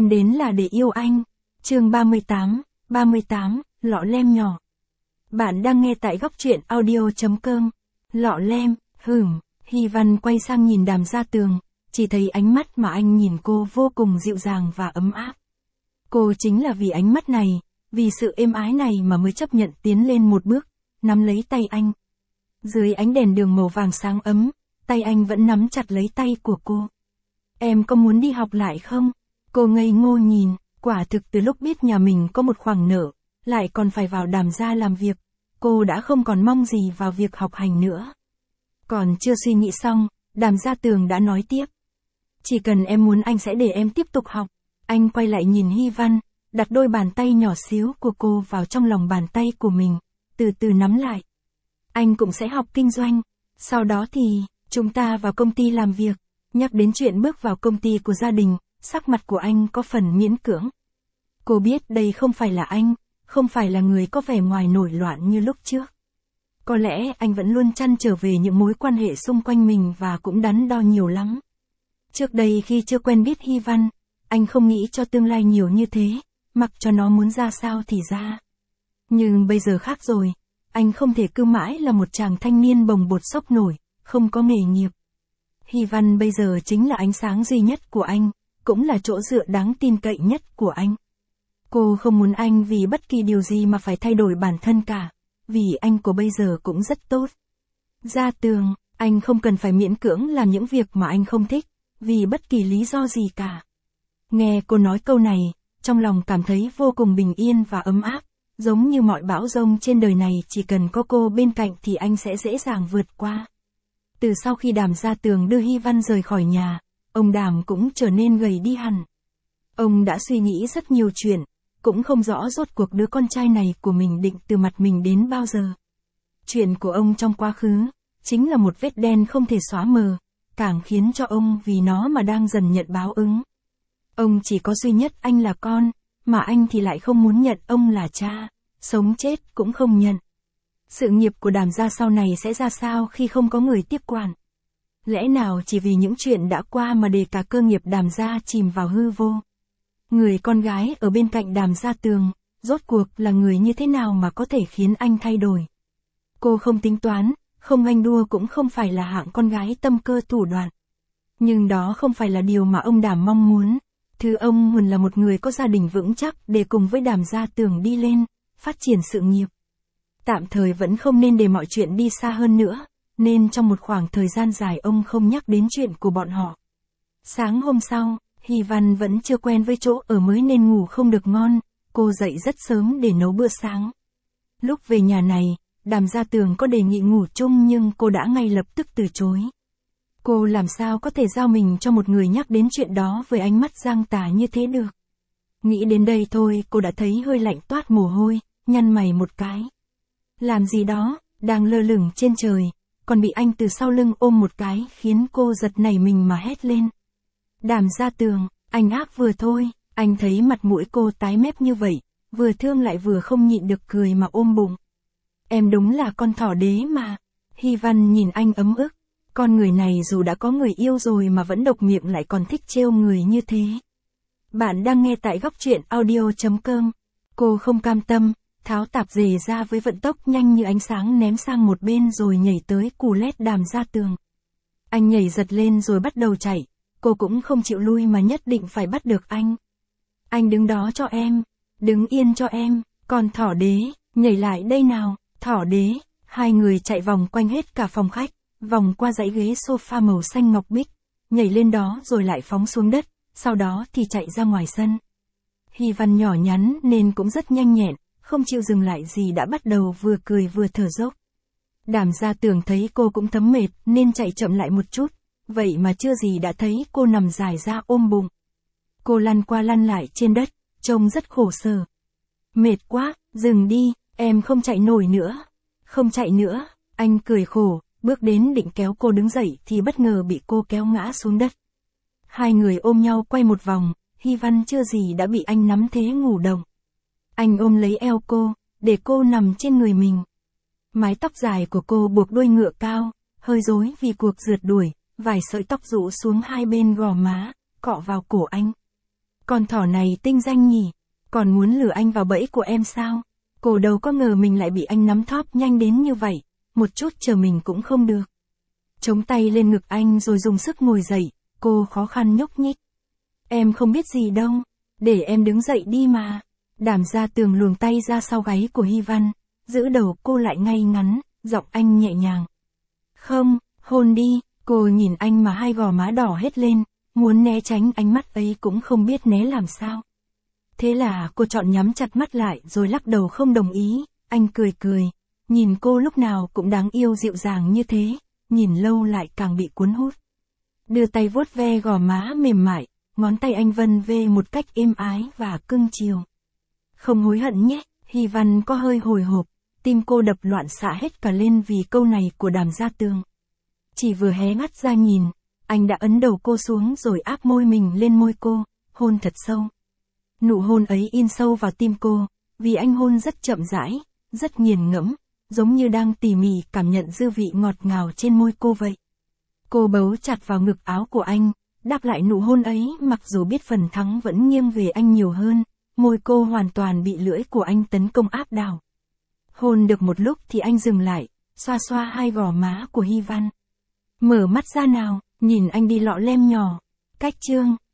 Em đến là để yêu anh. Chương 38, lọ lem nhỏ. Bạn đang nghe tại góc truyện audio.com. Lọ lem, Hy Văn quay sang nhìn Đàm Gia Tường, chỉ thấy ánh mắt mà anh nhìn cô vô cùng dịu dàng và ấm áp. Cô chính là vì ánh mắt này, vì sự êm ái này mà mới chấp nhận tiến lên một bước, nắm lấy tay anh. Dưới ánh đèn đường màu vàng sáng ấm, tay anh vẫn nắm chặt lấy tay của cô. Em có muốn đi học lại không? Cô ngây ngô nhìn, quả thực từ lúc biết nhà mình có một khoản nợ, lại còn phải vào Đàm gia làm việc, cô đã không còn mong gì vào việc học hành nữa. Còn chưa suy nghĩ xong, Đàm Gia Tường đã nói tiếp. Chỉ cần em muốn anh sẽ để em tiếp tục học. Anh quay lại nhìn Hy Văn, đặt đôi bàn tay nhỏ xíu của cô vào trong lòng bàn tay của mình, từ từ nắm lại. Anh cũng sẽ học kinh doanh, sau đó thì, chúng ta vào công ty làm việc. Nhắc đến chuyện bước vào công ty của gia đình, sắc mặt của anh có phần miễn cưỡng. Cô biết đây không phải là anh, không phải là người có vẻ ngoài nổi loạn như lúc trước. Có lẽ anh vẫn luôn trăn trở về những mối quan hệ xung quanh mình và cũng đắn đo nhiều lắm. Trước đây khi chưa quen biết Hy Văn, anh không nghĩ cho tương lai nhiều như thế, mặc cho nó muốn ra sao thì ra. Nhưng bây giờ khác rồi, anh không thể cứ mãi là một chàng thanh niên bồng bột sốc nổi, không có nghề nghiệp. Hy Văn bây giờ chính là ánh sáng duy nhất của anh, cũng là chỗ dựa đáng tin cậy nhất của anh. Cô không muốn anh vì bất kỳ điều gì mà phải thay đổi bản thân cả, vì anh của bây giờ cũng rất tốt. Gia Tường, anh không cần phải miễn cưỡng làm những việc mà anh không thích, vì bất kỳ lý do gì cả. Nghe cô nói câu này, trong lòng cảm thấy vô cùng bình yên và ấm áp, giống như mọi bão giông trên đời này chỉ cần có cô bên cạnh thì anh sẽ dễ dàng vượt qua. Từ sau khi Đàm Gia Tường đưa Hy Văn rời khỏi nhà, ông Đàm cũng trở nên gầy đi hẳn. Ông đã suy nghĩ rất nhiều chuyện, cũng không rõ rốt cuộc đứa con trai này của mình định từ mặt mình đến bao giờ. Chuyện của ông trong quá khứ, chính là một vết đen không thể xóa mờ, càng khiến cho ông vì nó mà đang dần nhận báo ứng. Ông chỉ có duy nhất anh là con, mà anh thì lại không muốn nhận ông là cha, sống chết cũng không nhận. Sự nghiệp của Đàm gia sau này sẽ ra sao khi không có người tiếp quản? Lẽ nào chỉ vì những chuyện đã qua mà để cả cơ nghiệp Đàm gia chìm vào hư vô? Người con gái ở bên cạnh Đàm Gia Tường, rốt cuộc là người như thế nào mà có thể khiến anh thay đổi? Cô không tính toán, không ganh đua cũng không phải là hạng con gái tâm cơ thủ đoạn. Nhưng đó không phải là điều mà ông Đàm mong muốn. Thứ ông muốn là một người có gia đình vững chắc để cùng với Đàm Gia Tường đi lên, phát triển sự nghiệp. Tạm thời vẫn không nên để mọi chuyện đi xa hơn nữa, nên trong một khoảng thời gian dài ông không nhắc đến chuyện của bọn họ. Sáng hôm sau, Hy Văn vẫn chưa quen với chỗ ở mới nên ngủ không được ngon, cô dậy rất sớm để nấu bữa sáng. Lúc về nhà này, Đàm Gia Tường có đề nghị ngủ chung nhưng cô đã ngay lập tức từ chối. Cô làm sao có thể giao mình cho một người nhắc đến chuyện đó với ánh mắt giang tà như thế được. Nghĩ đến đây thôi cô đã thấy hơi lạnh toát mồ hôi, nhăn mày một cái. Làm gì đó, đang lơ lửng trên trời, còn bị anh từ sau lưng ôm một cái khiến cô giật nảy mình mà hét lên. Đàm Gia Tường, anh ác vừa thôi, anh thấy mặt mũi cô tái mét như vậy, vừa thương lại vừa không nhịn được cười mà ôm bụng. Em đúng là con thỏ đế mà. Hy Văn nhìn anh ấm ức, con người này dù đã có người yêu rồi mà vẫn độc miệng lại còn thích trêu người như thế. Bạn đang nghe tại góc truyện audio.com. Cô không cam tâm, tháo tạp dề ra với vận tốc nhanh như ánh sáng ném sang một bên rồi nhảy tới cù lét Đàm Gia Tường. Anh nhảy giật lên rồi bắt đầu chạy, cô cũng không chịu lui mà nhất định phải bắt được anh. Anh đứng đó cho em, đứng yên cho em, còn thỏ đế, nhảy lại đây nào, thỏ đế. Hai người chạy vòng quanh hết cả phòng khách, vòng qua dãy ghế sofa màu xanh ngọc bích, nhảy lên đó rồi lại phóng xuống đất, sau đó thì chạy ra ngoài sân. Hy Văn nhỏ nhắn nên cũng rất nhanh nhẹn, không chịu dừng lại gì đã bắt đầu vừa cười vừa thở dốc. Đàm Gia Tường thấy cô cũng thấm mệt nên chạy chậm lại một chút, vậy mà chưa gì đã thấy cô nằm dài ra ôm bụng. Cô lăn qua lăn lại trên đất, trông rất khổ sở. Mệt quá, dừng đi, em không chạy nổi nữa. Không chạy nữa, anh cười khổ, bước đến định kéo cô đứng dậy thì bất ngờ bị cô kéo ngã xuống đất. Hai người ôm nhau quay một vòng, Hy Văn chưa gì đã bị anh nắm thế ngủ đồng. Anh ôm lấy eo cô, để cô nằm trên người mình. Mái tóc dài của cô buộc đuôi ngựa cao, hơi rối vì cuộc rượt đuổi, vài sợi tóc rũ xuống hai bên gò má, cọ vào cổ anh. Con thỏ này tinh danh nhỉ, còn muốn lừa anh vào bẫy của em sao? Cô đâu có ngờ mình lại bị anh nắm thóp nhanh đến như vậy, một chút chờ mình cũng không được. Chống tay lên ngực anh rồi dùng sức ngồi dậy, cô khó khăn nhúc nhích. Em không biết gì đâu, để em đứng dậy đi mà. Đàm Gia Tường luồn tay ra sau gáy của Hy Văn, giữ đầu cô lại ngay ngắn, giọng anh nhẹ nhàng. Không, hôn đi, cô nhìn anh mà hai gò má đỏ hết lên, muốn né tránh ánh mắt ấy cũng không biết né làm sao. Thế là cô chọn nhắm chặt mắt lại rồi lắc đầu không đồng ý, anh cười cười, nhìn cô lúc nào cũng đáng yêu dịu dàng như thế, nhìn lâu lại càng bị cuốn hút. Đưa tay vuốt ve gò má mềm mại, ngón tay anh vân về một cách êm ái và cưng chiều. Không hối hận nhé, Hy Văn có hơi hồi hộp, tim cô đập loạn xạ hết cả lên vì câu này của Đàm Gia Tường. Chỉ vừa hé mắt ra nhìn, anh đã ấn đầu cô xuống rồi áp môi mình lên môi cô, hôn thật sâu. Nụ hôn ấy in sâu vào tim cô, vì anh hôn rất chậm rãi, rất nghiền ngẫm, giống như đang tỉ mỉ cảm nhận dư vị ngọt ngào trên môi cô vậy. Cô bấu chặt vào ngực áo của anh, đáp lại nụ hôn ấy mặc dù biết phần thắng vẫn nghiêng về anh nhiều hơn, môi cô hoàn toàn bị lưỡi của anh tấn công áp đảo. Hôn được một lúc thì anh dừng lại, xoa xoa hai gò má của Hy Văn. Mở mắt ra nào, nhìn anh đi lọ lem nhỏ. Cách chương